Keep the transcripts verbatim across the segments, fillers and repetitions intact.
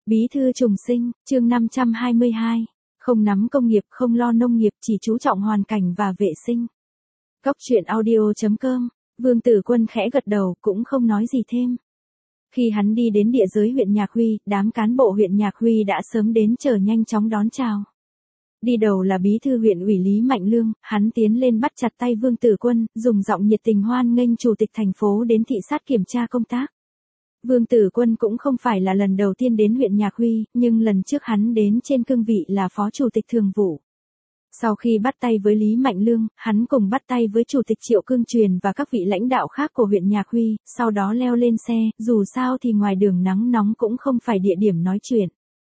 Bí thư trùng sinh, chương năm trăm hai mươi hai. Không nắm công nghiệp, không lo nông nghiệp, chỉ chú trọng hoàn cảnh và vệ sinh. Góc truyện audio chấm com. Vương Tử Quân khẽ gật đầu, cũng không nói gì thêm. Khi hắn đi đến địa giới huyện Nhạc Huy, đám cán bộ huyện Nhạc Huy đã sớm đến chờ nhanh chóng đón chào. Đi đầu là bí thư huyện ủy Lý Mạnh Lương, hắn tiến lên bắt chặt tay Vương Tử Quân, dùng giọng nhiệt tình hoan nghênh chủ tịch thành phố đến thị sát kiểm tra công tác. Vương Tử Quân cũng không phải là lần đầu tiên đến huyện Nhạc Huy, nhưng lần trước hắn đến trên cương vị là phó chủ tịch thường vụ. Sau khi bắt tay với Lý Mạnh Lương, hắn cùng bắt tay với chủ tịch Triệu Cương Truyền và các vị lãnh đạo khác của huyện Nhạc Huy, sau đó leo lên xe, dù sao thì ngoài đường nắng nóng cũng không phải địa điểm nói chuyện.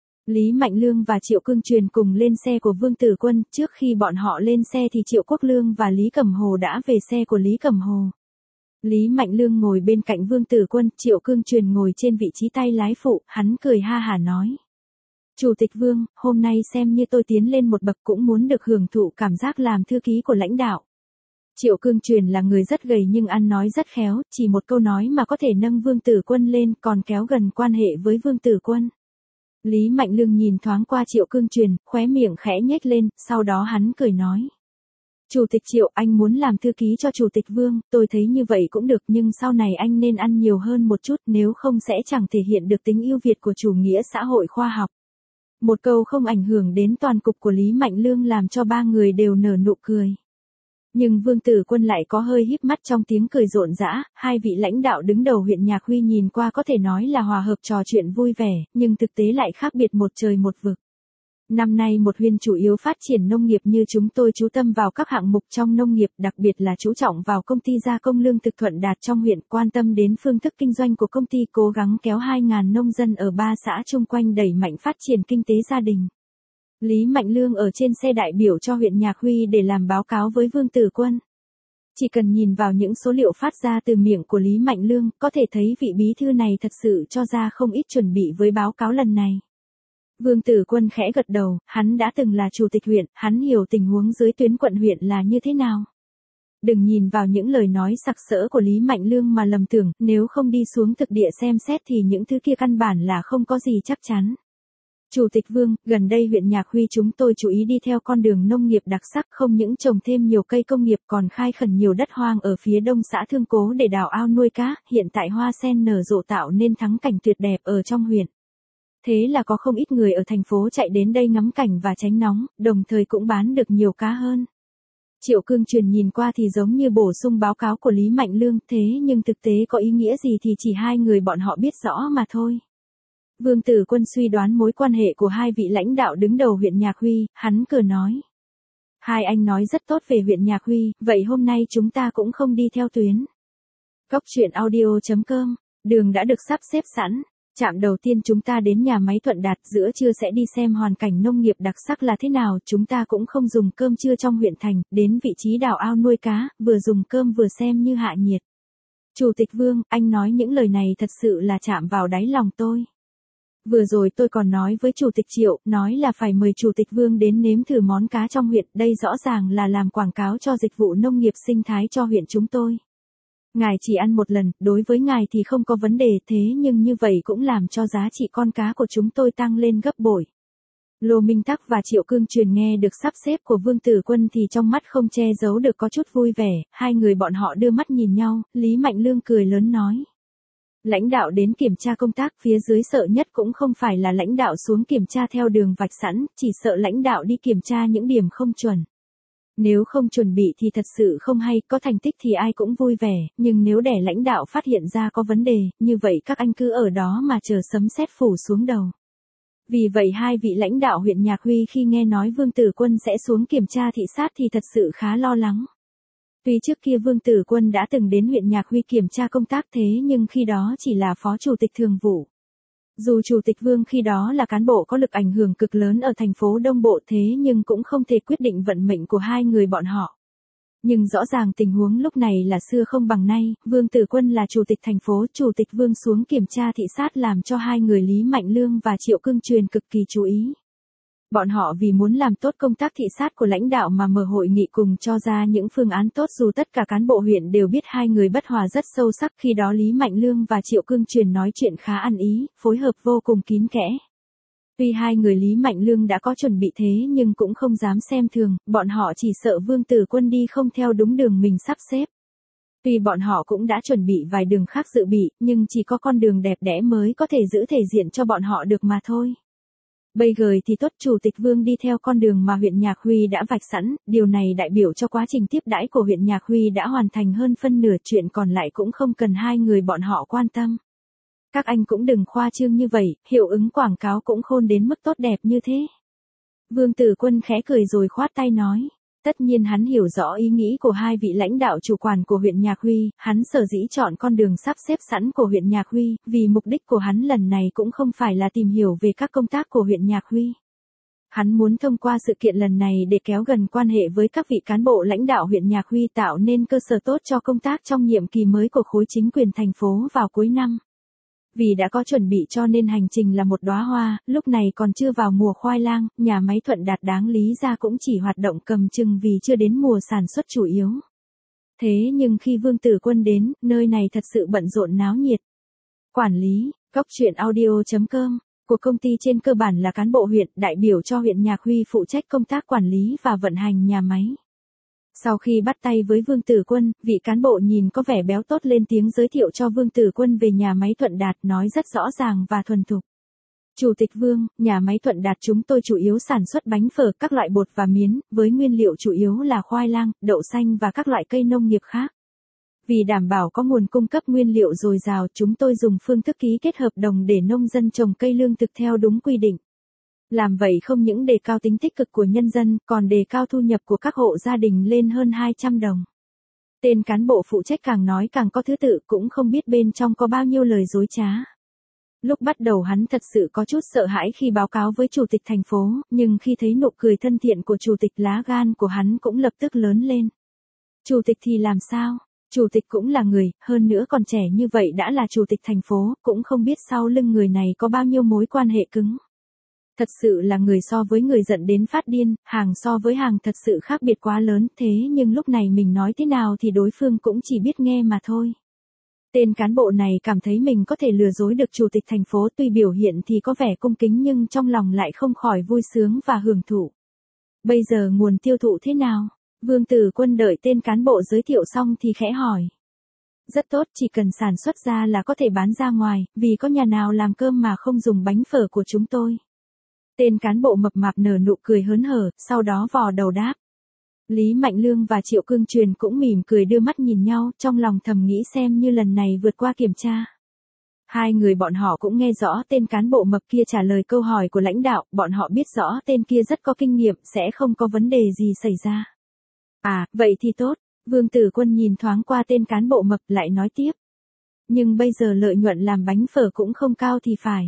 Lý Mạnh Lương và Triệu Cương Truyền cùng lên xe của Vương Tử Quân, trước khi bọn họ lên xe thì Triệu Quốc Lương và Lý Cẩm Hồ đã về xe của Lý Cẩm Hồ. Lý Mạnh Lương ngồi bên cạnh Vương Tử Quân, Triệu Cương Truyền ngồi trên vị trí tay lái phụ, hắn cười ha hả nói. Chủ tịch Vương, hôm nay xem như tôi tiến lên một bậc cũng muốn được hưởng thụ cảm giác làm thư ký của lãnh đạo. Triệu Cương Truyền là người rất gầy nhưng ăn nói rất khéo, chỉ một câu nói mà có thể nâng Vương Tử Quân lên còn kéo gần quan hệ với Vương Tử Quân. Lý Mạnh Lương nhìn thoáng qua Triệu Cương Truyền, khóe miệng khẽ nhếch lên, sau đó hắn cười nói. Chủ tịch Triệu, anh muốn làm thư ký cho Chủ tịch Vương, tôi thấy như vậy cũng được nhưng sau này anh nên ăn nhiều hơn một chút nếu không sẽ chẳng thể hiện được tính ưu việt của chủ nghĩa xã hội khoa học. Một câu không ảnh hưởng đến toàn cục của Lý Mạnh Lương làm cho ba người đều nở nụ cười. Nhưng Vương Tử Quân lại có hơi híp mắt trong tiếng cười rộn rã, hai vị lãnh đạo đứng đầu huyện Nhạc Huy nhìn qua có thể nói là hòa hợp trò chuyện vui vẻ, nhưng thực tế lại khác biệt một trời một vực. Năm nay một huyện chủ yếu phát triển nông nghiệp như chúng tôi chú tâm vào các hạng mục trong nông nghiệp, đặc biệt là chú trọng vào công ty gia công lương thực Thuận Đạt trong huyện, quan tâm đến phương thức kinh doanh của công ty, cố gắng kéo hai nghìn nông dân ở ba xã chung quanh đẩy mạnh phát triển kinh tế gia đình. Lý Mạnh Lương ở trên xe đại biểu cho huyện Nhạc Huy để làm báo cáo với Vương Tử Quân. Chỉ cần nhìn vào những số liệu phát ra từ miệng của Lý Mạnh Lương, có thể thấy vị bí thư này thật sự cho ra không ít chuẩn bị với báo cáo lần này. Vương Tử Quân khẽ gật đầu, hắn đã từng là chủ tịch huyện, hắn hiểu tình huống dưới tuyến quận huyện là như thế nào. Đừng nhìn vào những lời nói sặc sỡ của Lý Mạnh Lương mà lầm tưởng, nếu không đi xuống thực địa xem xét thì những thứ kia căn bản là không có gì chắc chắn. Chủ tịch Vương, gần đây huyện Nhạc Huy chúng tôi chú ý đi theo con đường nông nghiệp đặc sắc, không những trồng thêm nhiều cây công nghiệp còn khai khẩn nhiều đất hoang ở phía đông xã Thương Cố để đào ao nuôi cá, hiện tại hoa sen nở rộ tạo nên thắng cảnh tuyệt đẹp ở trong huyện. Thế là có không ít người ở thành phố chạy đến đây ngắm cảnh và tránh nóng, đồng thời cũng bán được nhiều cá hơn. Triệu Cương Truyền nhìn qua thì giống như bổ sung báo cáo của Lý Mạnh Lương, thế nhưng thực tế có ý nghĩa gì thì chỉ hai người bọn họ biết rõ mà thôi. Vương Tử Quân suy đoán mối quan hệ của hai vị lãnh đạo đứng đầu huyện Nhạc Huy, hắn cười nói. Hai anh nói rất tốt về huyện Nhạc Huy, vậy hôm nay chúng ta cũng không đi theo tuyến. Góc truyện audio chấm com, đường đã được sắp xếp sẵn. Trạm đầu tiên chúng ta đến nhà máy Thuận Đạt, giữa trưa sẽ đi xem hoàn cảnh nông nghiệp đặc sắc là thế nào, chúng ta cũng không dùng cơm trưa trong huyện thành, đến vị trí đào ao nuôi cá, vừa dùng cơm vừa xem như hạ nhiệt. Chủ tịch Vương, anh nói những lời này thật sự là chạm vào đáy lòng tôi. Vừa rồi tôi còn nói với Chủ tịch Triệu, nói là phải mời Chủ tịch Vương đến nếm thử món cá trong huyện, đây rõ ràng là làm quảng cáo cho dịch vụ nông nghiệp sinh thái cho huyện chúng tôi. Ngài chỉ ăn một lần, đối với ngài thì không có vấn đề, thế nhưng như vậy cũng làm cho giá trị con cá của chúng tôi tăng lên gấp bội. Lô Minh Tắc và Triệu Cương Truyền nghe được sắp xếp của Vương Tử Quân thì trong mắt không che giấu được có chút vui vẻ, hai người bọn họ đưa mắt nhìn nhau, Lý Mạnh Lương cười lớn nói. Lãnh đạo đến kiểm tra công tác, phía dưới sợ nhất cũng không phải là lãnh đạo xuống kiểm tra theo đường vạch sẵn, chỉ sợ lãnh đạo đi kiểm tra những điểm không chuẩn. Nếu không chuẩn bị thì thật sự không hay, có thành tích thì ai cũng vui vẻ, nhưng nếu để lãnh đạo phát hiện ra có vấn đề, như vậy các anh cứ ở đó mà chờ sấm sét phủ xuống đầu. Vì vậy hai vị lãnh đạo huyện Nhạc Huy khi nghe nói Vương Tử Quân sẽ xuống kiểm tra thị sát thì thật sự khá lo lắng. Tuy trước kia Vương Tử Quân đã từng đến huyện Nhạc Huy kiểm tra công tác thế nhưng khi đó chỉ là phó chủ tịch thường vụ. Dù Chủ tịch Vương khi đó là cán bộ có lực ảnh hưởng cực lớn ở thành phố Đông Bộ thế nhưng cũng không thể quyết định vận mệnh của hai người bọn họ. Nhưng rõ ràng tình huống lúc này là xưa không bằng nay, Vương Tử Quân là Chủ tịch thành phố, Chủ tịch Vương xuống kiểm tra thị sát làm cho hai người Lý Mạnh Lương và Triệu Cương Truyền cực kỳ chú ý. Bọn họ vì muốn làm tốt công tác thị sát của lãnh đạo mà mở hội nghị cùng cho ra những phương án tốt, dù tất cả cán bộ huyện đều biết hai người bất hòa rất sâu sắc, khi đó Lý Mạnh Lương và Triệu Cương Truyền nói chuyện khá ăn ý, phối hợp vô cùng kín kẽ. Tuy hai người Lý Mạnh Lương đã có chuẩn bị thế nhưng cũng không dám xem thường, bọn họ chỉ sợ Vương Tử Quân đi không theo đúng đường mình sắp xếp. Tuy bọn họ cũng đã chuẩn bị vài đường khác dự bị, nhưng chỉ có con đường đẹp đẽ mới có thể giữ thể diện cho bọn họ được mà thôi. Bây giờ thì tốt, Chủ tịch Vương đi theo con đường mà huyện Nhạc Huy đã vạch sẵn, điều này đại biểu cho quá trình tiếp đãi của huyện Nhạc Huy đã hoàn thành hơn phân nửa, chuyện còn lại cũng không cần hai người bọn họ quan tâm. Các anh cũng đừng khoa trương như vậy, hiệu ứng quảng cáo cũng khôn đến mức tốt đẹp như thế. Vương Tử Quân khẽ cười rồi khoát tay nói. Tất nhiên hắn hiểu rõ ý nghĩ của hai vị lãnh đạo chủ quản của huyện Nhạc Huy, hắn sở dĩ chọn con đường sắp xếp sẵn của huyện Nhạc Huy, vì mục đích của hắn lần này cũng không phải là tìm hiểu về các công tác của huyện Nhạc Huy. Hắn muốn thông qua sự kiện lần này để kéo gần quan hệ với các vị cán bộ lãnh đạo huyện Nhạc Huy, tạo nên cơ sở tốt cho công tác trong nhiệm kỳ mới của khối chính quyền thành phố vào cuối năm. Vì đã có chuẩn bị cho nên hành trình là một đóa hoa, lúc này còn chưa vào mùa khoai lang, nhà máy Thuận Đạt đáng lý ra cũng chỉ hoạt động cầm chừng vì chưa đến mùa sản xuất chủ yếu. Thế nhưng khi Vương Tử Quân đến, nơi này thật sự bận rộn náo nhiệt. Quản lý, Cóc Truyện Audio chấm com, của công ty trên cơ bản là cán bộ huyện, đại biểu cho huyện Nhạc Huy phụ trách công tác quản lý và vận hành nhà máy. Sau khi bắt tay với Vương Tử Quân, vị cán bộ nhìn có vẻ béo tốt lên tiếng giới thiệu cho Vương Tử Quân về nhà máy Thuận Đạt, nói rất rõ ràng và thuần thục. Chủ tịch Vương, nhà máy Thuận Đạt chúng tôi chủ yếu sản xuất bánh phở, các loại bột và miến, với nguyên liệu chủ yếu là khoai lang, đậu xanh và các loại cây nông nghiệp khác. Vì đảm bảo có nguồn cung cấp nguyên liệu dồi dào, chúng tôi dùng phương thức ký kết hợp đồng để nông dân trồng cây lương thực theo đúng quy định. Làm vậy không những đề cao tính tích cực của nhân dân, còn đề cao thu nhập của các hộ gia đình lên hơn hai trăm đồng. Tên cán bộ phụ trách càng nói càng có thứ tự, cũng không biết bên trong có bao nhiêu lời dối trá. Lúc bắt đầu hắn thật sự có chút sợ hãi khi báo cáo với chủ tịch thành phố, nhưng khi thấy nụ cười thân thiện của chủ tịch, lá gan của hắn cũng lập tức lớn lên. Chủ tịch thì làm sao? Chủ tịch cũng là người, hơn nữa còn trẻ như vậy đã là chủ tịch thành phố, cũng không biết sau lưng người này có bao nhiêu mối quan hệ cứng. Thật sự là người so với người giận đến phát điên, hàng so với hàng thật sự khác biệt quá lớn, thế nhưng lúc này mình nói thế nào thì đối phương cũng chỉ biết nghe mà thôi. Tên cán bộ này cảm thấy mình có thể lừa dối được chủ tịch thành phố, tuy biểu hiện thì có vẻ cung kính nhưng trong lòng lại không khỏi vui sướng và hưởng thụ. Bây giờ nguồn tiêu thụ thế nào? Vương Tử Quân đợi tên cán bộ giới thiệu xong thì khẽ hỏi. Rất tốt, chỉ cần sản xuất ra là có thể bán ra ngoài, vì có nhà nào làm cơm mà không dùng bánh phở của chúng tôi. Tên cán bộ mập mạp nở nụ cười hớn hở, sau đó vò đầu đáp. Lý Mạnh Lương và Triệu Cương Truyền cũng mỉm cười đưa mắt nhìn nhau, trong lòng thầm nghĩ xem như lần này vượt qua kiểm tra. Hai người bọn họ cũng nghe rõ tên cán bộ mập kia trả lời câu hỏi của lãnh đạo, bọn họ biết rõ tên kia rất có kinh nghiệm, sẽ không có vấn đề gì xảy ra. À, vậy thì tốt, Vương Tử Quân nhìn thoáng qua tên cán bộ mập lại nói tiếp. Nhưng bây giờ lợi nhuận làm bánh phở cũng không cao thì phải.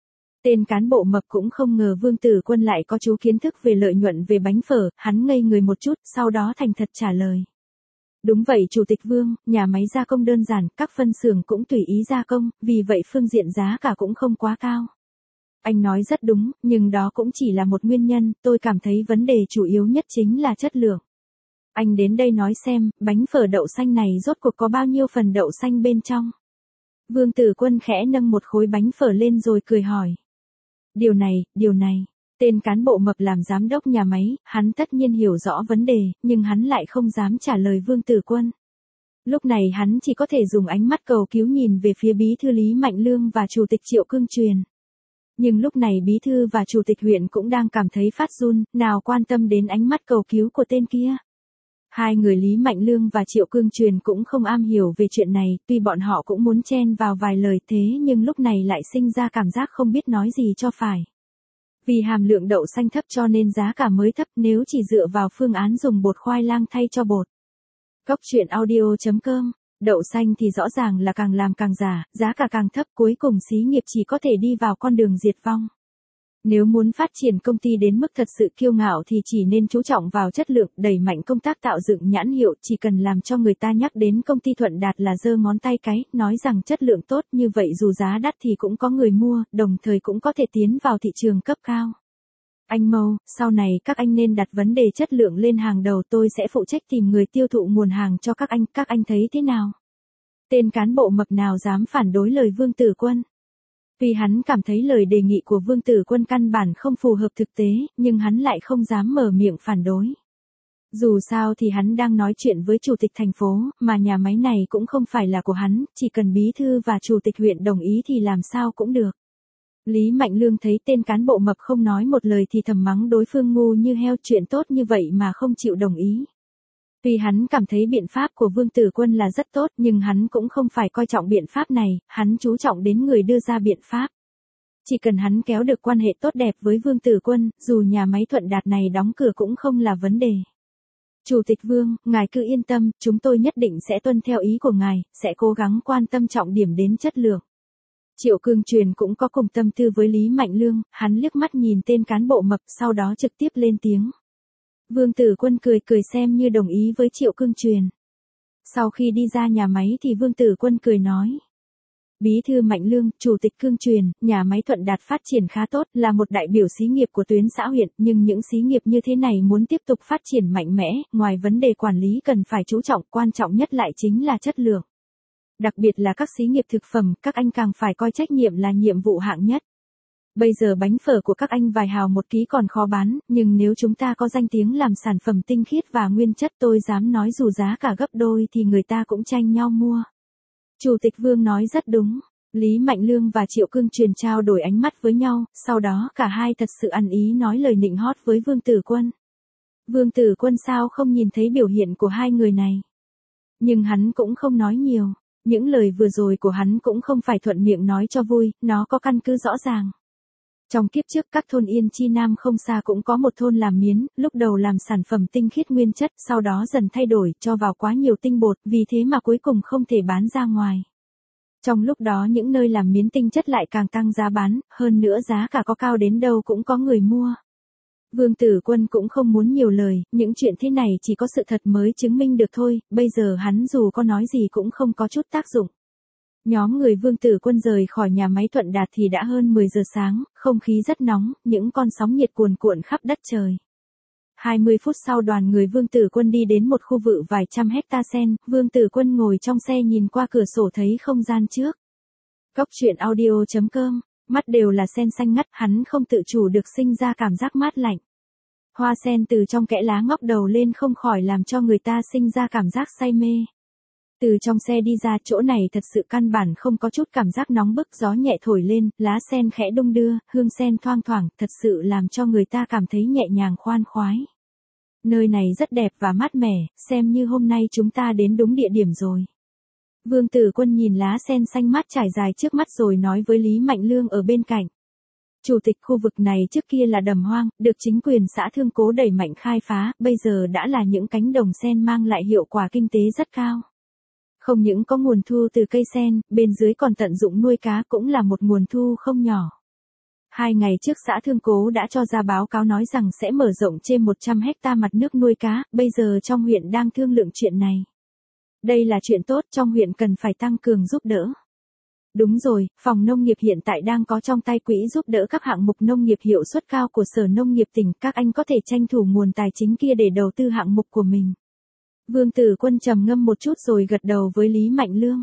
Tên cán bộ mập cũng không ngờ Vương Tử Quân lại có chú kiến thức về lợi nhuận về bánh phở, hắn ngây người một chút, sau đó thành thật trả lời. Đúng vậy Chủ tịch Vương, nhà máy gia công đơn giản, các phân xưởng cũng tùy ý gia công, vì vậy phương diện giá cả cũng không quá cao. Anh nói rất đúng, nhưng đó cũng chỉ là một nguyên nhân, tôi cảm thấy vấn đề chủ yếu nhất chính là chất lượng. Anh đến đây nói xem, bánh phở đậu xanh này rốt cuộc có bao nhiêu phần đậu xanh bên trong. Vương Tử Quân khẽ nâng một khối bánh phở lên rồi cười hỏi. Điều này, điều này, tên cán bộ mập làm giám đốc nhà máy, hắn tất nhiên hiểu rõ vấn đề, nhưng hắn lại không dám trả lời Vương Tử Quân. Lúc này hắn chỉ có thể dùng ánh mắt cầu cứu nhìn về phía bí thư Lý Mạnh Lương và chủ tịch Triệu Cương Truyền. Nhưng lúc này bí thư và chủ tịch huyện cũng đang cảm thấy phát run, nào quan tâm đến ánh mắt cầu cứu của tên kia. Hai người Lý Mạnh Lương và Triệu Cương Truyền cũng không am hiểu về chuyện này, tuy bọn họ cũng muốn chen vào vài lời thế nhưng lúc này lại sinh ra cảm giác không biết nói gì cho phải. Vì hàm lượng đậu xanh thấp cho nên giá cả mới thấp, nếu chỉ dựa vào phương án dùng bột khoai lang thay cho bột. Cóc Truyện Audio chấm com, đậu xanh thì rõ ràng là càng làm càng giả, giá cả càng thấp, cuối cùng xí nghiệp chỉ có thể đi vào con đường diệt vong. Nếu muốn phát triển công ty đến mức thật sự kiêu ngạo thì chỉ nên chú trọng vào chất lượng, đẩy mạnh công tác tạo dựng nhãn hiệu, chỉ cần làm cho người ta nhắc đến công ty Thuận Đạt là giơ ngón tay cái, nói rằng chất lượng tốt, như vậy dù giá đắt thì cũng có người mua, đồng thời cũng có thể tiến vào thị trường cấp cao. Anh Mâu, sau này các anh nên đặt vấn đề chất lượng lên hàng đầu, tôi sẽ phụ trách tìm người tiêu thụ nguồn hàng cho các anh, các anh thấy thế nào? Tên cán bộ mập nào dám phản đối lời Vương Tử Quân? Vì hắn cảm thấy lời đề nghị của Vương Tử Quân căn bản không phù hợp thực tế, nhưng hắn lại không dám mở miệng phản đối. Dù sao thì hắn đang nói chuyện với chủ tịch thành phố, mà nhà máy này cũng không phải là của hắn, chỉ cần bí thư và chủ tịch huyện đồng ý thì làm sao cũng được. Lý Mạnh Lương thấy tên cán bộ mập không nói một lời thì thầm mắng đối phương ngu như heo, chuyện tốt như vậy mà không chịu đồng ý. Vì hắn cảm thấy biện pháp của Vương Tử Quân là rất tốt, nhưng hắn cũng không phải coi trọng biện pháp này, hắn chú trọng đến người đưa ra biện pháp. Chỉ cần hắn kéo được quan hệ tốt đẹp với Vương Tử Quân, dù nhà máy Thuận Đạt này đóng cửa cũng không là vấn đề. Chủ tịch Vương, ngài cứ yên tâm, chúng tôi nhất định sẽ tuân theo ý của ngài, sẽ cố gắng quan tâm trọng điểm đến chất lượng. Triệu Cương Truyền cũng có cùng tâm tư với Lý Mạnh Lương, hắn liếc mắt nhìn tên cán bộ mập, sau đó trực tiếp lên tiếng. Vương Tử Quân cười cười xem như đồng ý với Triệu Cương Truyền. Sau khi đi ra nhà máy thì Vương Tử Quân cười nói. Bí thư Mạnh Lương, Chủ tịch Cương Truyền, nhà máy Thuận Đạt phát triển khá tốt, là một đại biểu xí nghiệp của tuyến xã huyện, nhưng những xí nghiệp như thế này muốn tiếp tục phát triển mạnh mẽ, ngoài vấn đề quản lý cần phải chú trọng, quan trọng nhất lại chính là chất lượng. Đặc biệt là các xí nghiệp thực phẩm, các anh càng phải coi trách nhiệm là nhiệm vụ hạng nhất. Bây giờ bánh phở của các anh vài hào một ký còn khó bán, nhưng nếu chúng ta có danh tiếng làm sản phẩm tinh khiết và nguyên chất, tôi dám nói dù giá cả gấp đôi thì người ta cũng tranh nhau mua. Chủ tịch Vương nói rất đúng. Lý Mạnh Lương và Triệu Cương Truyền trao đổi ánh mắt với nhau, sau đó cả hai thật sự ăn ý nói lời nịnh hót với Vương Tử Quân. Vương Tử Quân sao không nhìn thấy biểu hiện của hai người này. Nhưng hắn cũng không nói nhiều. Những lời vừa rồi của hắn cũng không phải thuận miệng nói cho vui, nó có căn cứ rõ ràng. Trong kiếp trước các thôn Yên Chi Nam không xa cũng có một thôn làm miến, lúc đầu làm sản phẩm tinh khiết nguyên chất, sau đó dần thay đổi, cho vào quá nhiều tinh bột, vì thế mà cuối cùng không thể bán ra ngoài. Trong lúc đó những nơi làm miến tinh chất lại càng tăng giá bán, hơn nữa giá cả có cao đến đâu cũng có người mua. Vương Tử Quân cũng không muốn nhiều lời, những chuyện thế này chỉ có sự thật mới chứng minh được thôi, bây giờ hắn dù có nói gì cũng không có chút tác dụng. Nhóm người Vương Tử Quân rời khỏi nhà máy Thuận Đạt thì đã hơn mười giờ sáng, không khí rất nóng, những con sóng nhiệt cuồn cuộn khắp đất trời. hai mươi phút sau đoàn người Vương Tử Quân đi đến một khu vực vài trăm hecta sen, Vương Tử Quân ngồi trong xe nhìn qua cửa sổ thấy không gian trước. Cốc truyện audio chấm com, mắt đều là sen xanh ngắt, hắn không tự chủ được sinh ra cảm giác mát lạnh. Hoa sen từ trong kẽ lá ngóc đầu lên không khỏi làm cho người ta sinh ra cảm giác say mê. Từ trong xe đi ra, chỗ này thật sự căn bản không có chút cảm giác nóng bức, gió nhẹ thổi lên, lá sen khẽ đung đưa, hương sen thoang thoảng, thật sự làm cho người ta cảm thấy nhẹ nhàng khoan khoái. Nơi này rất đẹp và mát mẻ, xem như hôm nay chúng ta đến đúng địa điểm rồi. Vương Tử Quân nhìn lá sen xanh mát trải dài trước mắt rồi nói với Lý Mạnh Lương ở bên cạnh. Chủ tịch, khu vực này trước kia là đầm hoang, được chính quyền xã Thương Cố đẩy mạnh khai phá, bây giờ đã là những cánh đồng sen mang lại hiệu quả kinh tế rất cao. Không những có nguồn thu từ cây sen, bên dưới còn tận dụng nuôi cá cũng là một nguồn thu không nhỏ. Hai ngày trước xã Thương Cố đã cho ra báo cáo nói rằng sẽ mở rộng trên một trăm hecta mặt nước nuôi cá, bây giờ trong huyện đang thương lượng chuyện này. Đây là chuyện tốt, trong huyện cần phải tăng cường giúp đỡ. Đúng rồi, phòng nông nghiệp hiện tại đang có trong tay quỹ giúp đỡ các hạng mục nông nghiệp hiệu suất cao của Sở Nông nghiệp tỉnh, các anh có thể tranh thủ nguồn tài chính kia để đầu tư hạng mục của mình. Vương Tử Quân trầm ngâm một chút rồi gật đầu với Lý Mạnh Lương.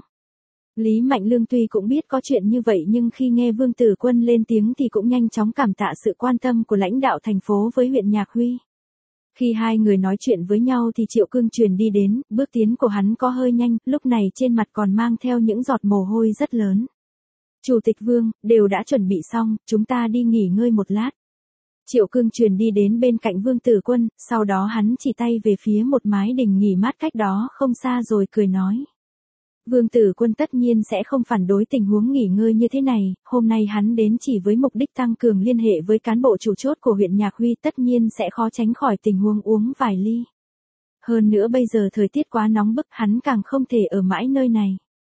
Lý Mạnh Lương tuy cũng biết có chuyện như vậy nhưng khi nghe Vương Tử Quân lên tiếng thì cũng nhanh chóng cảm tạ sự quan tâm của lãnh đạo thành phố với huyện Nhạc Huy. Khi hai người nói chuyện với nhau thì Triệu Cương Truyền đi đến, bước tiến của hắn có hơi nhanh, lúc này trên mặt còn mang theo những giọt mồ hôi rất lớn. Chủ tịch Vương, đều đã chuẩn bị xong, chúng ta đi nghỉ ngơi một lát. Triệu Cương Truyền đi đến bên cạnh Vương Tử Quân, sau đó hắn chỉ tay về phía một mái đình nghỉ mát cách đó không xa rồi cười nói. Vương Tử Quân tất nhiên sẽ không phản đối tình huống nghỉ ngơi như thế này, hôm nay hắn đến chỉ với mục đích tăng cường liên hệ với cán bộ chủ chốt của huyện Nhạc Huy, tất nhiên sẽ khó tránh khỏi tình huống uống vài ly. Hơn nữa bây giờ thời tiết quá nóng bức, hắn càng không thể ở mãi nơi này.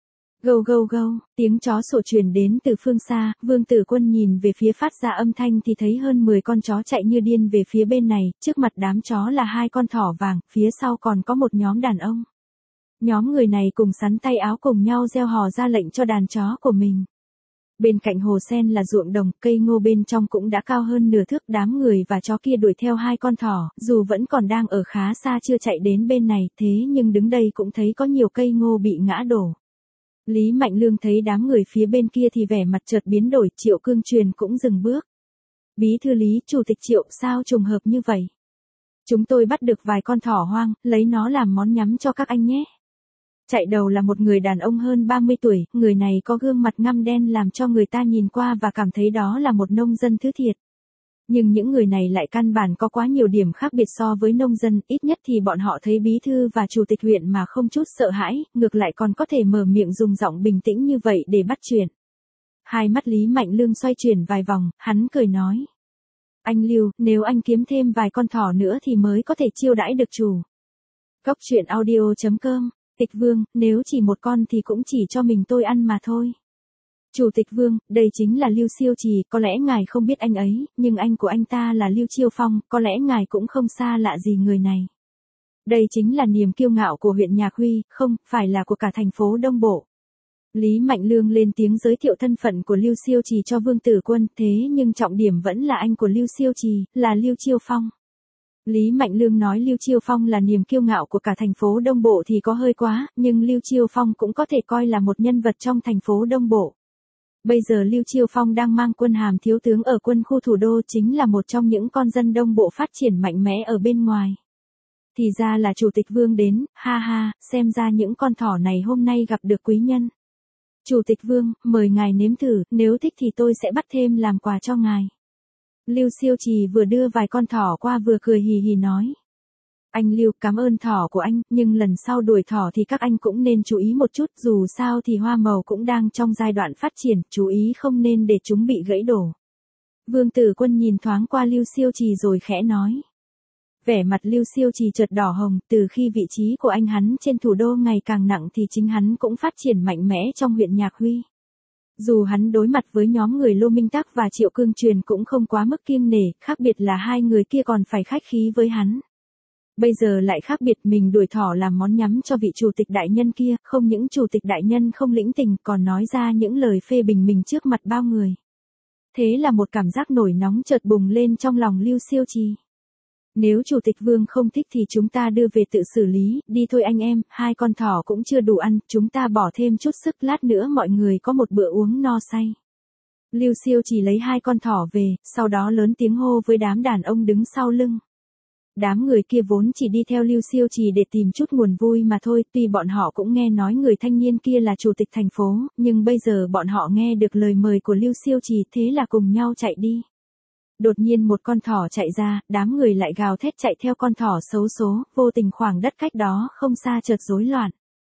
Gâu gâu gâu, tiếng chó sủa truyền đến từ phương xa, Vương Tử Quân nhìn về phía phát ra âm thanh thì thấy hơn mười con chó chạy như điên về phía bên này, trước mặt đám chó là hai con thỏ vàng, phía sau còn có một nhóm đàn ông. Nhóm người này cùng sắn tay áo cùng nhau reo hò ra lệnh cho đàn chó của mình. Bên cạnh hồ sen là ruộng đồng, cây ngô bên trong cũng đã cao hơn nửa thước, đám người và chó kia đuổi theo hai con thỏ, dù vẫn còn đang ở khá xa chưa chạy đến bên này, thế nhưng đứng đây cũng thấy có nhiều cây ngô bị ngã đổ. Lý Mạnh Lương thấy đám người phía bên kia thì vẻ mặt chợt biến đổi, Triệu Cương Truyền cũng dừng bước. Bí thư Lý, Chủ tịch Triệu, sao trùng hợp như vậy? Chúng tôi bắt được vài con thỏ hoang, lấy nó làm món nhắm cho các anh nhé. Chạy đầu là một người đàn ông hơn ba mươi tuổi, người này có gương mặt ngăm đen làm cho người ta nhìn qua và cảm thấy đó là một nông dân thứ thiệt. Nhưng những người này lại căn bản có quá nhiều điểm khác biệt so với nông dân, ít nhất thì bọn họ thấy bí thư và chủ tịch huyện mà không chút sợ hãi, ngược lại còn có thể mở miệng dùng giọng bình tĩnh như vậy để bắt chuyện. Hai mắt Lý Mạnh Lương xoay chuyển vài vòng, hắn cười nói. Anh Lưu, nếu anh kiếm thêm vài con thỏ nữa thì mới có thể chiêu đãi được chủ. Cốc truyện audio chấm com, Tịch Vương, nếu chỉ một con thì cũng chỉ cho mình tôi ăn mà thôi. Chủ tịch Vương, đây chính là Lưu Siêu Trì, có lẽ ngài không biết anh ấy, nhưng anh của anh ta là Lưu Chiêu Phong, có lẽ ngài cũng không xa lạ gì người này. Đây chính là niềm kiêu ngạo của huyện Nhạc Huy, không, phải là của cả thành phố Đông Bộ. Lý Mạnh Lương lên tiếng giới thiệu thân phận của Lưu Siêu Trì cho Vương Tử Quân, thế nhưng trọng điểm vẫn là anh của Lưu Siêu Trì, là Lưu Chiêu Phong. Lý Mạnh Lương nói Lưu Chiêu Phong là niềm kiêu ngạo của cả thành phố Đông Bộ thì có hơi quá, nhưng Lưu Chiêu Phong cũng có thể coi là một nhân vật trong thành phố Đông Bộ. Bây giờ Lưu Chiêu Phong đang mang quân hàm thiếu tướng ở quân khu thủ đô, chính là một trong những con dân Đông Bộ phát triển mạnh mẽ ở bên ngoài. Thì ra là Chủ tịch Vương đến, ha ha, xem ra những con thỏ này hôm nay gặp được quý nhân. Chủ tịch Vương, mời ngài nếm thử, nếu thích thì tôi sẽ bắt thêm làm quà cho ngài. Lưu Siêu Trì vừa đưa vài con thỏ qua vừa cười hì hì nói. Anh Lưu, cảm ơn thỏ của anh, nhưng lần sau đuổi thỏ thì các anh cũng nên chú ý một chút, dù sao thì hoa màu cũng đang trong giai đoạn phát triển, chú ý không nên để chúng bị gãy đổ. Vương Tử Quân nhìn thoáng qua Lưu Siêu Trì rồi khẽ nói. Vẻ mặt Lưu Siêu Trì chợt đỏ hồng, từ khi vị trí của anh hắn trên thủ đô ngày càng nặng thì chính hắn cũng phát triển mạnh mẽ trong huyện Nhạc Huy. Dù hắn đối mặt với nhóm người Lô Minh Tắc và Triệu Cương Truyền cũng không quá mức kiêng nể, khác biệt là hai người kia còn phải khách khí với hắn. Bây giờ lại khác biệt, mình đuổi thỏ làm món nhắm cho vị chủ tịch đại nhân kia, không những chủ tịch đại nhân không lĩnh tình còn nói ra những lời phê bình mình trước mặt bao người. Thế là một cảm giác nổi nóng chợt bùng lên trong lòng Lưu Siêu Trì. Nếu Chủ tịch Vương không thích thì chúng ta đưa về tự xử lý, đi thôi anh em, hai con thỏ cũng chưa đủ ăn, chúng ta bỏ thêm chút sức, lát nữa mọi người có một bữa uống no say. Lưu Siêu Trì lấy hai con thỏ về, sau đó lớn tiếng hô với đám đàn ông đứng sau lưng. Đám người kia vốn chỉ đi theo Lưu Siêu Trì để tìm chút nguồn vui mà thôi, tuy bọn họ cũng nghe nói người thanh niên kia là chủ tịch thành phố, nhưng bây giờ bọn họ nghe được lời mời của Lưu Siêu Trì, thế là cùng nhau chạy đi. Đột nhiên một con thỏ chạy ra, đám người lại gào thét chạy theo con thỏ xấu số, vô tình khoảng đất cách đó không xa chợt rối loạn.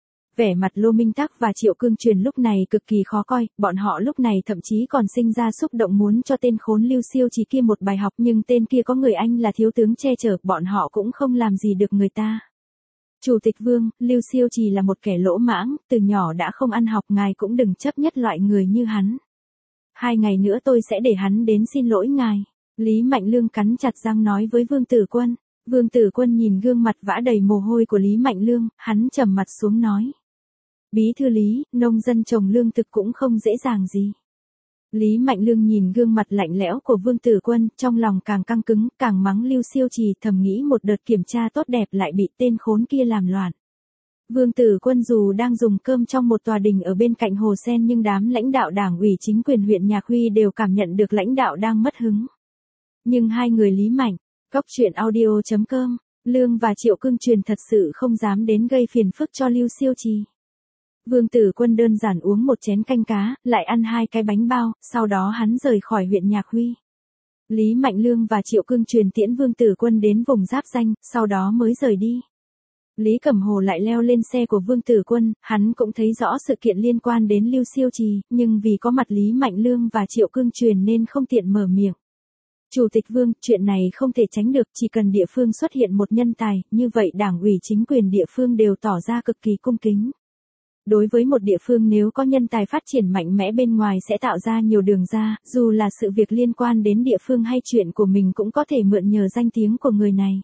Vẻ mặt Lô Minh Tắc và Triệu Cương Truyền lúc này cực kỳ khó coi, bọn họ lúc này thậm chí còn sinh ra xúc động muốn cho tên khốn Lưu Siêu Trì kia một bài học, nhưng tên kia có người anh là thiếu tướng che chở, bọn họ cũng không làm gì được người ta. Chủ tịch Vương, Lưu Siêu Trì là một kẻ lỗ mãng, từ nhỏ đã không ăn học, ngài cũng đừng chấp nhất loại người như hắn. Hai ngày nữa tôi sẽ để hắn đến xin lỗi ngài. Lý Mạnh Lương cắn chặt răng nói với Vương Tử Quân. Vương Tử Quân nhìn gương mặt vã đầy mồ hôi của Lý Mạnh Lương, hắn trầm mặt xuống nói. Bí thư Lý, nông dân trồng lương thực cũng không dễ dàng gì. Lý Mạnh Lương nhìn gương mặt lạnh lẽo của Vương Tử Quân, trong lòng càng căng cứng, càng mắng Lưu Siêu Trì, thầm nghĩ một đợt kiểm tra tốt đẹp lại bị tên khốn kia làm loạn. Vương Tử Quân dù đang dùng cơm trong một tòa đình ở bên cạnh hồ sen nhưng đám lãnh đạo đảng ủy chính quyền huyện Nhạc Huy đều cảm nhận được lãnh đạo đang mất hứng. Nhưng hai người Lý Mạnh, Cốc truyện audio chấm com, Lương và Triệu Cương Truyền thật sự không dám đến gây phiền phức cho Lưu Siêu Trì. Vương Tử Quân đơn giản uống một chén canh cá, lại ăn hai cái bánh bao, sau đó hắn rời khỏi huyện Nhạc Huy. Lý Mạnh Lương và Triệu Cương Truyền tiễn Vương Tử Quân đến vùng giáp ranh, sau đó mới rời đi. Lý Cẩm Hồ lại leo lên xe của Vương Tử Quân, hắn cũng thấy rõ sự kiện liên quan đến Lưu Siêu Trì, nhưng vì có mặt Lý Mạnh Lương và Triệu Cương Truyền nên không tiện mở miệng. Chủ tịch Vương, chuyện này không thể tránh được, chỉ cần địa phương xuất hiện một nhân tài, như vậy đảng ủy chính quyền địa phương đều tỏ ra cực kỳ cung kính. Đối với một địa phương nếu có nhân tài phát triển mạnh mẽ bên ngoài sẽ tạo ra nhiều đường ra, dù là sự việc liên quan đến địa phương hay chuyện của mình cũng có thể mượn nhờ danh tiếng của người này.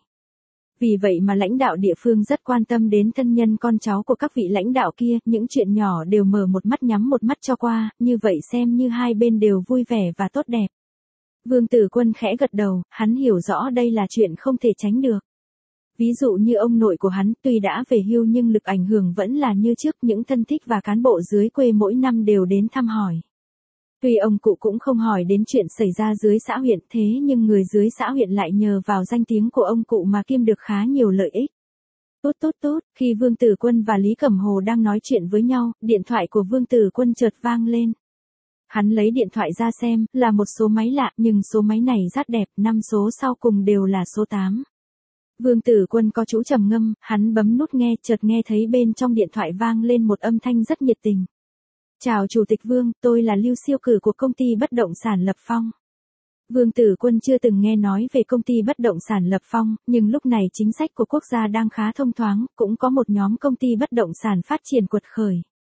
Vì vậy mà lãnh đạo địa phương rất quan tâm đến thân nhân con cháu của các vị lãnh đạo kia, những chuyện nhỏ đều mở một mắt nhắm một mắt cho qua, như vậy xem như hai bên đều vui vẻ và tốt đẹp. Vương Tử Quân khẽ gật đầu, hắn hiểu rõ đây là chuyện không thể tránh được. Ví dụ như ông nội của hắn tuy đã về hưu nhưng lực ảnh hưởng vẫn là như trước, những thân thích và cán bộ dưới quê mỗi năm đều đến thăm hỏi. Tuy ông cụ cũng không hỏi đến chuyện xảy ra dưới xã huyện thế nhưng người dưới xã huyện lại nhờ vào danh tiếng của ông cụ mà kiêm được khá nhiều lợi ích. Tốt tốt tốt, khi Vương Tử Quân và Lý Cẩm Hồ đang nói chuyện với nhau, điện thoại của Vương Tử Quân chợt vang lên. Hắn lấy điện thoại ra xem, là một số máy lạ nhưng số máy này rất đẹp, năm số sau cùng đều là số tám. Vương Tử Quân có chú trầm ngâm, hắn bấm nút nghe, chợt nghe thấy bên trong điện thoại vang lên một âm thanh rất nhiệt tình. Chào Chủ tịch Vương, tôi là Lưu Siêu Cử của công ty bất động sản Lập Phong. Vương Tử Quân chưa từng nghe nói về công ty bất động sản Lập Phong, nhưng lúc này chính sách của quốc gia đang khá thông thoáng, cũng có một nhóm công ty bất động sản phát triển quật khởi.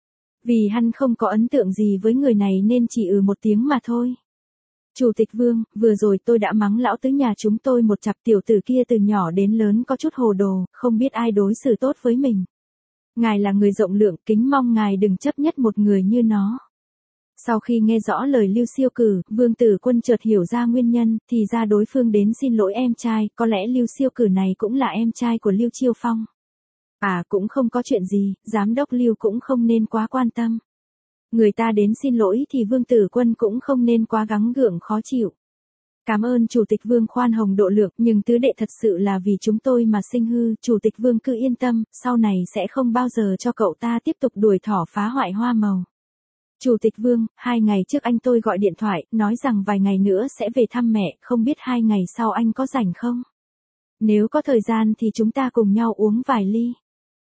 Vì hắn không có ấn tượng gì với người này nên chỉ ừ một tiếng mà thôi. Chủ tịch Vương, vừa rồi tôi đã mắng lão tứ nhà chúng tôi một chặp, tiểu tử kia từ nhỏ đến lớn có chút hồ đồ, không biết ai đối xử tốt với mình. Ngài là người rộng lượng, kính mong ngài đừng chấp nhất một người như nó. Sau khi nghe rõ lời Lưu Siêu Cử, Vương Tử Quân chợt hiểu ra nguyên nhân, thì ra đối phương đến xin lỗi em trai, có lẽ Lưu Siêu Cử này cũng là em trai của Lưu Chiêu Phong. À cũng không có chuyện gì, giám đốc Lưu cũng không nên quá quan tâm. Người ta đến xin lỗi thì Vương Tử Quân cũng không nên quá gắng gượng khó chịu. Cảm ơn Chủ tịch Vương khoan hồng độ lượng, nhưng tứ đệ thật sự là vì chúng tôi mà sinh hư, Chủ tịch Vương cứ yên tâm, sau này sẽ không bao giờ cho cậu ta tiếp tục đuổi thỏ phá hoại hoa màu. Chủ tịch Vương, hai ngày trước anh tôi gọi điện thoại, nói rằng vài ngày nữa sẽ về thăm mẹ, không biết hai ngày sau anh có rảnh không? Nếu có thời gian thì chúng ta cùng nhau uống vài ly.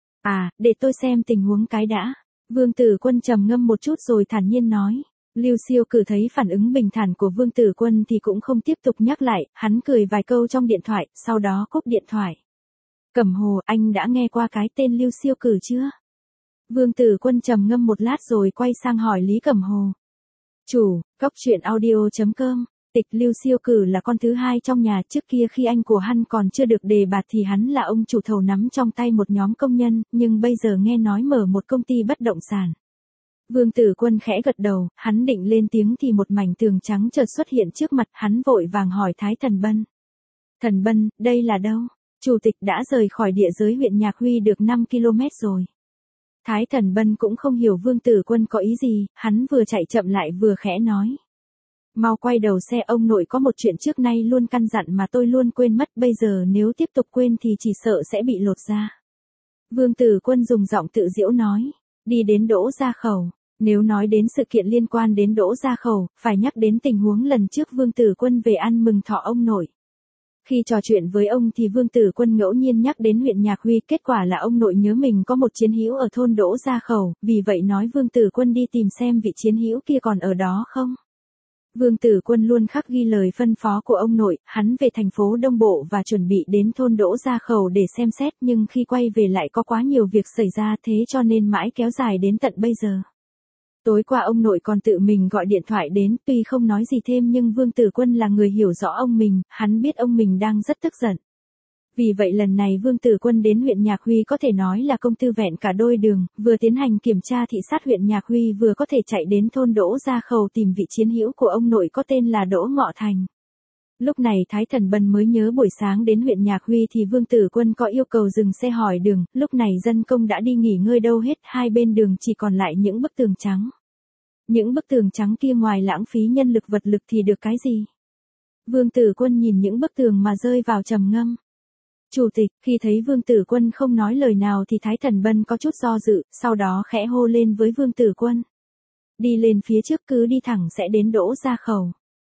À, để tôi xem tình huống cái đã. Vương Tử Quân trầm ngâm một chút rồi thản nhiên nói. Lưu Siêu Cử thấy phản ứng bình thản của Vương Tử Quân thì cũng không tiếp tục nhắc lại, hắn cười vài câu trong điện thoại, sau đó cúp điện thoại. Cẩm Hồ, anh đã nghe qua cái tên Lưu Siêu Cử chưa? Vương Tử Quân trầm ngâm một lát rồi quay sang hỏi Lý Cẩm Hồ. Chủ, Cốc Truyện Audio chấm com, tịch Lưu Siêu Cử là con thứ hai trong nhà, trước kia khi anh của hắn còn chưa được đề bạt thì hắn là ông chủ thầu nắm trong tay một nhóm công nhân, nhưng bây giờ nghe nói mở một công ty bất động sản. Vương Tử Quân khẽ gật đầu, hắn định lên tiếng thì một mảnh tường trắng chợt xuất hiện trước mặt, hắn vội vàng hỏi Thái Thần Bân. Thần Bân, đây là đâu? Chủ tịch đã rời khỏi địa giới huyện Nhạc Huy được năm ki lô mét rồi. Thái Thần Bân cũng không hiểu Vương Tử Quân có ý gì, hắn vừa chạy chậm lại vừa khẽ nói. Mau quay đầu xe, ông nội có một chuyện trước nay luôn căn dặn mà tôi luôn quên mất, bây giờ nếu tiếp tục quên thì chỉ sợ sẽ bị lột ra. Vương Tử Quân dùng giọng tự giễu nói, đi đến Đỗ Gia Khẩu. Nếu nói đến sự kiện liên quan đến Đỗ Gia Khẩu, phải nhắc đến tình huống lần trước Vương Tử Quân về ăn mừng thọ ông nội. Khi trò chuyện với ông thì Vương Tử Quân ngẫu nhiên nhắc đến huyện Nhạc Huy, kết quả là ông nội nhớ mình có một chiến hữu ở thôn Đỗ Gia Khẩu, vì vậy nói Vương Tử Quân đi tìm xem vị chiến hữu kia còn ở đó không. Vương Tử Quân luôn khắc ghi lời phân phó của ông nội, hắn về thành phố Đông Bộ và chuẩn bị đến thôn Đỗ Gia Khẩu để xem xét, nhưng khi quay về lại có quá nhiều việc xảy ra, thế cho nên mãi kéo dài đến tận bây giờ. Tối qua ông nội còn tự mình gọi điện thoại đến, tuy không nói gì thêm nhưng Vương Tử Quân là người hiểu rõ ông mình, hắn biết ông mình đang rất tức giận. Vì vậy lần này Vương Tử Quân đến huyện Nhạc Huy có thể nói là công tư vẹn cả đôi đường, vừa tiến hành kiểm tra thị sát huyện Nhạc Huy vừa có thể chạy đến thôn Đỗ Gia Khẩu tìm vị chiến hữu của ông nội có tên là Đỗ Ngọ Thành. Lúc này Thái Thần Bân mới nhớ buổi sáng đến huyện Nhạc Huy thì Vương Tử Quân có yêu cầu dừng xe hỏi đường, lúc này dân công đã đi nghỉ ngơi đâu hết, hai bên đường chỉ còn lại những bức tường trắng. Những bức tường trắng kia ngoài lãng phí nhân lực vật lực thì được cái gì? Vương Tử Quân nhìn những bức tường mà rơi vào trầm ngâm. Chủ tịch, khi thấy Vương Tử Quân không nói lời nào thì Thái Thần Bân có chút do dự, sau đó khẽ hô lên với Vương Tử Quân. Đi lên phía trước, cứ đi thẳng sẽ đến Đỗ Gia Khẩu.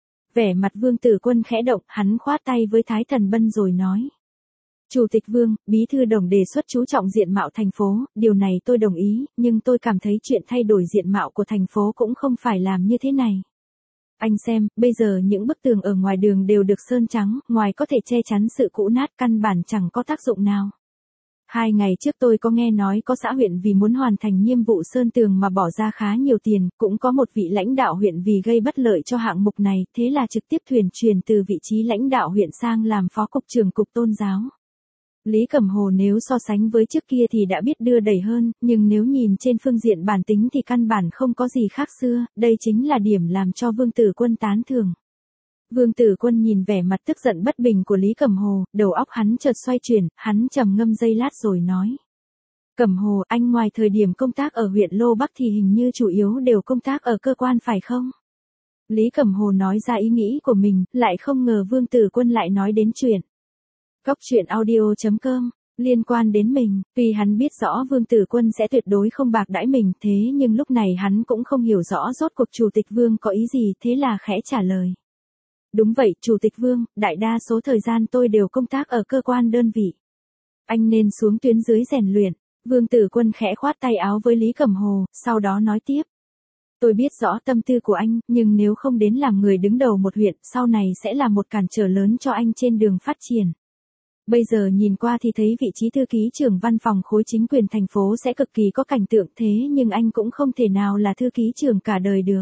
Vẻ mặt Vương Tử Quân khẽ động, hắn khoát tay với Thái Thần Bân rồi nói. Chủ tịch Vương, Bí thư Đồng đề xuất chú trọng diện mạo thành phố, điều này tôi đồng ý, nhưng tôi cảm thấy chuyện thay đổi diện mạo của thành phố cũng không phải làm như thế này. Anh xem, bây giờ những bức tường ở ngoài đường đều được sơn trắng, ngoài có thể che chắn sự cũ nát căn bản chẳng có tác dụng nào. Hai ngày trước tôi có nghe nói có xã huyện vì muốn hoàn thành nhiệm vụ sơn tường mà bỏ ra khá nhiều tiền, cũng có một vị lãnh đạo huyện vì gây bất lợi cho hạng mục này, thế là trực tiếp thuyền truyền từ vị trí lãnh đạo huyện sang làm phó cục trưởng cục tôn giáo. Lý Cẩm Hồ nếu so sánh với trước kia thì đã biết đưa đẩy hơn, nhưng nếu nhìn trên phương diện bản tính thì căn bản không có gì khác xưa, đây chính là điểm làm cho Vương Tử Quân tán thưởng. Vương Tử Quân nhìn vẻ mặt tức giận bất bình của Lý Cẩm Hồ, đầu óc hắn chợt xoay chuyển, hắn trầm ngâm giây lát rồi nói. Cẩm Hồ, anh ngoài thời điểm công tác ở huyện Lô Bắc thì hình như chủ yếu đều công tác ở cơ quan phải không? Lý Cẩm Hồ nói ra ý nghĩ của mình, lại không ngờ Vương Tử Quân lại nói đến chuyện. Cóc truyện audio chấm com, liên quan đến mình, tuy hắn biết rõ Vương Tử Quân sẽ tuyệt đối không bạc đãi mình, thế nhưng lúc này hắn cũng không hiểu rõ rốt cuộc Chủ tịch Vương có ý gì, thế là khẽ trả lời. Đúng vậy, Chủ tịch Vương, đại đa số thời gian tôi đều công tác ở cơ quan đơn vị. Anh nên xuống tuyến dưới rèn luyện. Vương Tử Quân khẽ khoát tay áo với Lý Cẩm Hồ, sau đó nói tiếp. Tôi biết rõ tâm tư của anh, nhưng nếu không đến làm người đứng đầu một huyện, sau này sẽ là một cản trở lớn cho anh trên đường phát triển. Bây giờ nhìn qua thì thấy vị trí thư ký trưởng văn phòng khối chính quyền thành phố sẽ cực kỳ có cảnh tượng, thế nhưng anh cũng không thể nào là thư ký trưởng cả đời được.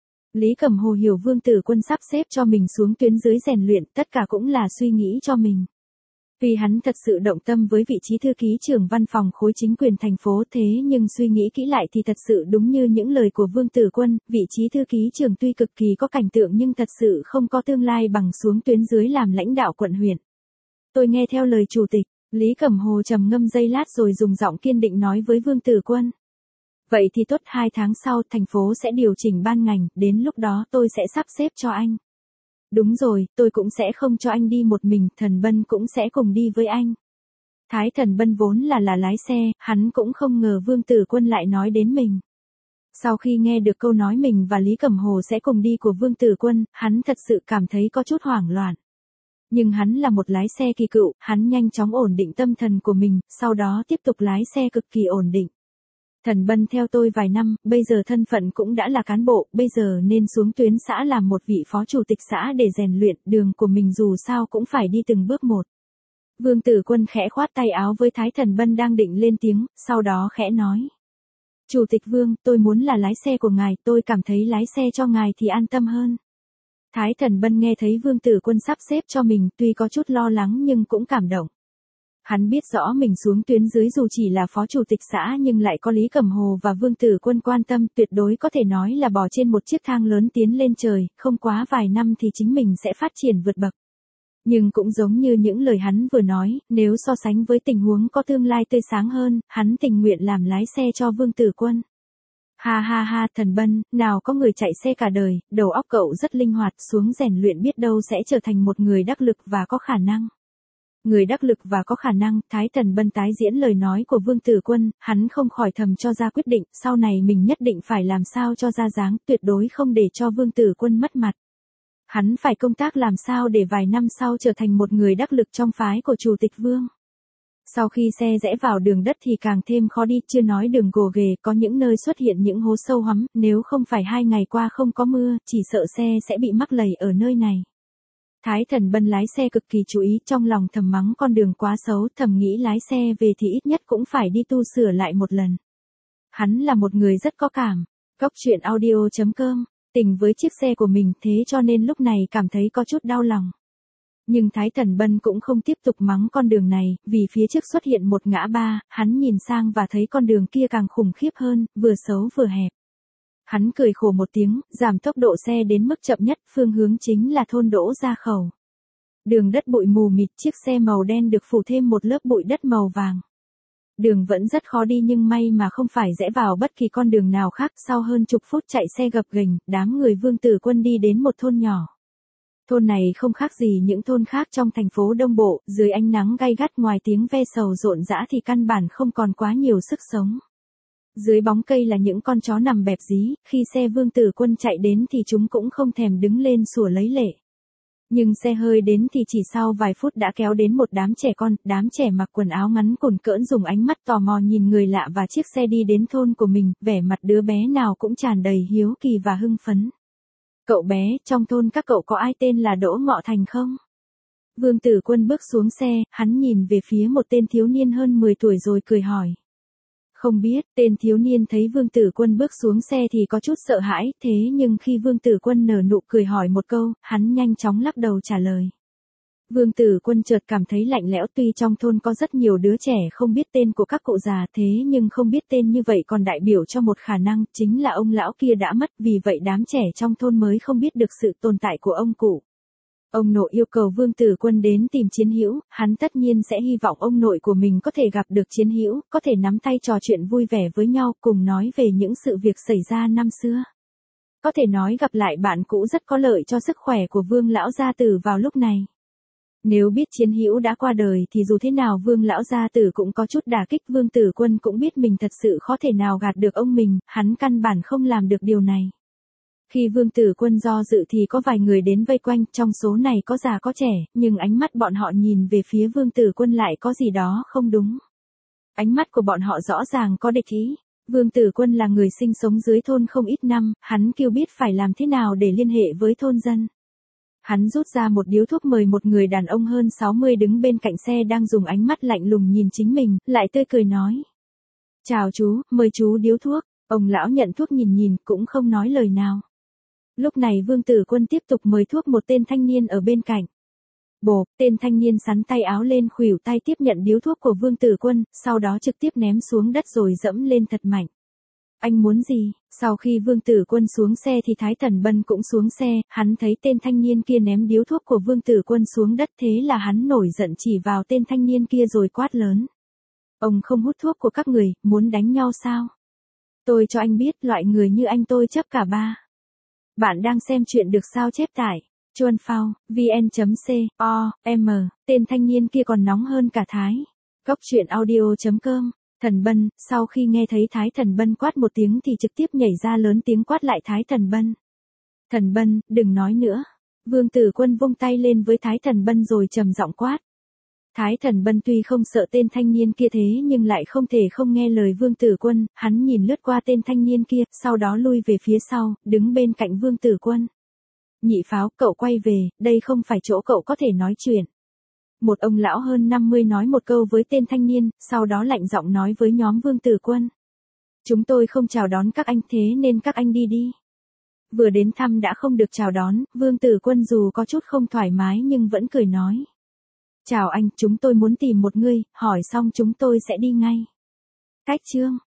Lý Cẩm Hồ hiểu Vương Tử Quân sắp xếp cho mình xuống tuyến dưới rèn luyện, tất cả cũng là suy nghĩ cho mình. Vì hắn thật sự động tâm với vị trí thư ký trưởng văn phòng khối chính quyền thành phố, thế nhưng suy nghĩ kỹ lại thì thật sự đúng như những lời của Vương Tử Quân, vị trí thư ký trưởng tuy cực kỳ có cảnh tượng nhưng thật sự không có tương lai bằng xuống tuyến dưới làm lãnh đạo quận huyện. Tôi nghe theo lời chủ tịch, Lý Cẩm Hồ trầm ngâm giây lát rồi dùng giọng kiên định nói với Vương Tử Quân. Vậy thì tốt, hai tháng sau thành phố sẽ điều chỉnh ban ngành, đến lúc đó tôi sẽ sắp xếp cho anh. Đúng rồi, tôi cũng sẽ không cho anh đi một mình, Thần Bân cũng sẽ cùng đi với anh. Thái Thần Bân vốn là là lái xe, hắn cũng không ngờ Vương Tử Quân lại nói đến mình. Sau khi nghe được câu nói mình và Lý Cẩm Hồ sẽ cùng đi của Vương Tử Quân, hắn thật sự cảm thấy có chút hoảng loạn. Nhưng hắn là một lái xe kỳ cựu, hắn nhanh chóng ổn định tâm thần của mình, sau đó tiếp tục lái xe cực kỳ ổn định. Thần Bân theo tôi vài năm, bây giờ thân phận cũng đã là cán bộ, bây giờ nên xuống tuyến xã làm một vị phó chủ tịch xã để rèn luyện, đường của mình dù sao cũng phải đi từng bước một. Vương Tử Quân khẽ khoát tay áo với Thái Thần Bân đang định lên tiếng, sau đó khẽ nói. Chủ tịch Vương, tôi muốn là lái xe của ngài, tôi cảm thấy lái xe cho ngài thì an tâm hơn. Thái Thần Bân nghe thấy Vương Tử Quân sắp xếp cho mình, tuy có chút lo lắng nhưng cũng cảm động. Hắn biết rõ mình xuống tuyến dưới dù chỉ là phó chủ tịch xã nhưng lại có Lý Cẩm Hồ và Vương Tử Quân quan tâm, tuyệt đối có thể nói là bò trên một chiếc thang lớn tiến lên trời, không quá vài năm thì chính mình sẽ phát triển vượt bậc. Nhưng cũng giống như những lời hắn vừa nói, nếu so sánh với tình huống có tương lai tươi sáng hơn, hắn tình nguyện làm lái xe cho Vương Tử Quân. Ha ha ha, Thần Bân, nào có người chạy xe cả đời, đầu óc cậu rất linh hoạt, xuống rèn luyện biết đâu sẽ trở thành một người đắc lực và có khả năng. Người đắc lực và có khả năng, Thái Thần Bân tái diễn lời nói của Vương Tử Quân, hắn không khỏi thầm cho ra quyết định, sau này mình nhất định phải làm sao cho ra dáng, tuyệt đối không để cho Vương Tử Quân mất mặt. Hắn phải công tác làm sao để vài năm sau trở thành một người đắc lực trong phái của Chủ tịch Vương. Sau khi xe rẽ vào đường đất thì càng thêm khó đi, chưa nói đường gồ ghề, có những nơi xuất hiện những hố sâu hoắm, nếu không phải hai ngày qua không có mưa, chỉ sợ xe sẽ bị mắc lầy ở nơi này. Thái Thần Bân lái xe cực kỳ chú ý, trong lòng thầm mắng con đường quá xấu, thầm nghĩ lái xe về thì ít nhất cũng phải đi tu sửa lại một lần. Hắn là một người rất có cảm. Cóc truyện audio chấm com, tình với chiếc xe của mình, thế cho nên lúc này cảm thấy có chút đau lòng. Nhưng Thái Thần Bân cũng không tiếp tục mắng con đường này, vì phía trước xuất hiện một ngã ba, hắn nhìn sang và thấy con đường kia càng khủng khiếp hơn, vừa xấu vừa hẹp. Hắn cười khổ một tiếng, giảm tốc độ xe đến mức chậm nhất, phương hướng chính là thôn Đỗ Gia Khẩu. Đường đất bụi mù mịt, chiếc xe màu đen được phủ thêm một lớp bụi đất màu vàng. Đường vẫn rất khó đi nhưng may mà không phải rẽ vào bất kỳ con đường nào khác, sau hơn chục phút chạy xe gập ghềnh, đám người Vương Tử Quân đi đến một thôn nhỏ. Thôn này không khác gì những thôn khác trong thành phố Đông Bộ, dưới ánh nắng gay gắt ngoài tiếng ve sầu rộn rã thì căn bản không còn quá nhiều sức sống. Dưới bóng cây là những con chó nằm bẹp dí, khi xe Vương Tử Quân chạy đến thì chúng cũng không thèm đứng lên sủa lấy lệ. Nhưng xe hơi đến thì chỉ sau vài phút đã kéo đến một đám trẻ con, đám trẻ mặc quần áo ngắn cùn cỡn dùng ánh mắt tò mò nhìn người lạ và chiếc xe đi đến thôn của mình, vẻ mặt đứa bé nào cũng tràn đầy hiếu kỳ và hưng phấn. Cậu bé, trong thôn các cậu có ai tên là Đỗ Ngọ Thành không? Vương Tử Quân bước xuống xe, hắn nhìn về phía một tên thiếu niên hơn mười tuổi rồi cười hỏi. Không biết, tên thiếu niên thấy Vương Tử Quân bước xuống xe thì có chút sợ hãi, thế nhưng khi Vương Tử Quân nở nụ cười hỏi một câu, hắn nhanh chóng lắc đầu trả lời. Vương Tử Quân chợt cảm thấy lạnh lẽo, tuy trong thôn có rất nhiều đứa trẻ không biết tên của các cụ già, thế nhưng không biết tên như vậy còn đại biểu cho một khả năng, chính là ông lão kia đã mất, vì vậy đám trẻ trong thôn mới không biết được sự tồn tại của ông cụ. Ông nội yêu cầu Vương Tử Quân đến tìm Chiến Hữu, hắn tất nhiên sẽ hy vọng ông nội của mình có thể gặp được Chiến Hữu, có thể nắm tay trò chuyện vui vẻ với nhau, cùng nói về những sự việc xảy ra năm xưa. Có thể nói gặp lại bạn cũ rất có lợi cho sức khỏe của Vương lão gia tử vào lúc này. Nếu biết Chiến Hữu đã qua đời thì dù thế nào Vương lão gia tử cũng có chút đả kích, Vương Tử Quân cũng biết mình thật sự khó thể nào gạt được ông mình, hắn căn bản không làm được điều này. Khi Vương Tử Quân do dự thì có vài người đến vây quanh, trong số này có già có trẻ, nhưng ánh mắt bọn họ nhìn về phía Vương Tử Quân lại có gì đó không đúng. Ánh mắt của bọn họ rõ ràng có địch ý. Vương Tử Quân là người sinh sống dưới thôn không ít năm, hắn kêu biết phải làm thế nào để liên hệ với thôn dân. Hắn rút ra một điếu thuốc mời một người đàn ông hơn sáu mươi đứng bên cạnh xe đang dùng ánh mắt lạnh lùng nhìn chính mình, lại tươi cười nói. Chào chú, mời chú điếu thuốc. Ông lão nhận thuốc nhìn nhìn, cũng không nói lời nào. Lúc này Vương Tử Quân tiếp tục mời thuốc một tên thanh niên ở bên cạnh. Bộp, tên thanh niên sắn tay áo lên khuỷu tay tiếp nhận điếu thuốc của Vương Tử Quân, sau đó trực tiếp ném xuống đất rồi dẫm lên thật mạnh. Anh muốn gì? Sau khi Vương Tử Quân xuống xe thì Thái Thần Bân cũng xuống xe, hắn thấy tên thanh niên kia ném điếu thuốc của Vương Tử Quân xuống đất, thế là hắn nổi giận chỉ vào tên thanh niên kia rồi quát lớn. Ông không hút thuốc của các người, muốn đánh nhau sao? Tôi cho anh biết loại người như anh tôi chấp cả ba. Bạn đang xem chuyện được sao chép tải. Chuan Phao, vn.com, tên thanh niên kia còn nóng hơn cả Thái. Góc truyện audio.com. Thần Bân, sau khi nghe thấy Thái Thần Bân quát một tiếng thì trực tiếp nhảy ra lớn tiếng quát lại Thái Thần Bân. Thần Bân, đừng nói nữa. Vương Tử Quân vung tay lên với Thái Thần Bân rồi trầm giọng quát. Thái Thần Bân tuy không sợ tên thanh niên kia thế nhưng lại không thể không nghe lời Vương Tử Quân, hắn nhìn lướt qua tên thanh niên kia, sau đó lui về phía sau, đứng bên cạnh Vương Tử Quân. Nhị Pháo, cậu quay về, đây không phải chỗ cậu có thể nói chuyện. Một ông lão hơn năm mươi nói một câu với tên thanh niên, sau đó lạnh giọng nói với nhóm Vương Tử Quân. Chúng tôi không chào đón các anh thế nên các anh đi đi. Vừa đến thăm đã không được chào đón, Vương Tử Quân dù có chút không thoải mái nhưng vẫn cười nói. Chào anh, chúng tôi muốn tìm một người, hỏi xong chúng tôi sẽ đi ngay. Cách chương.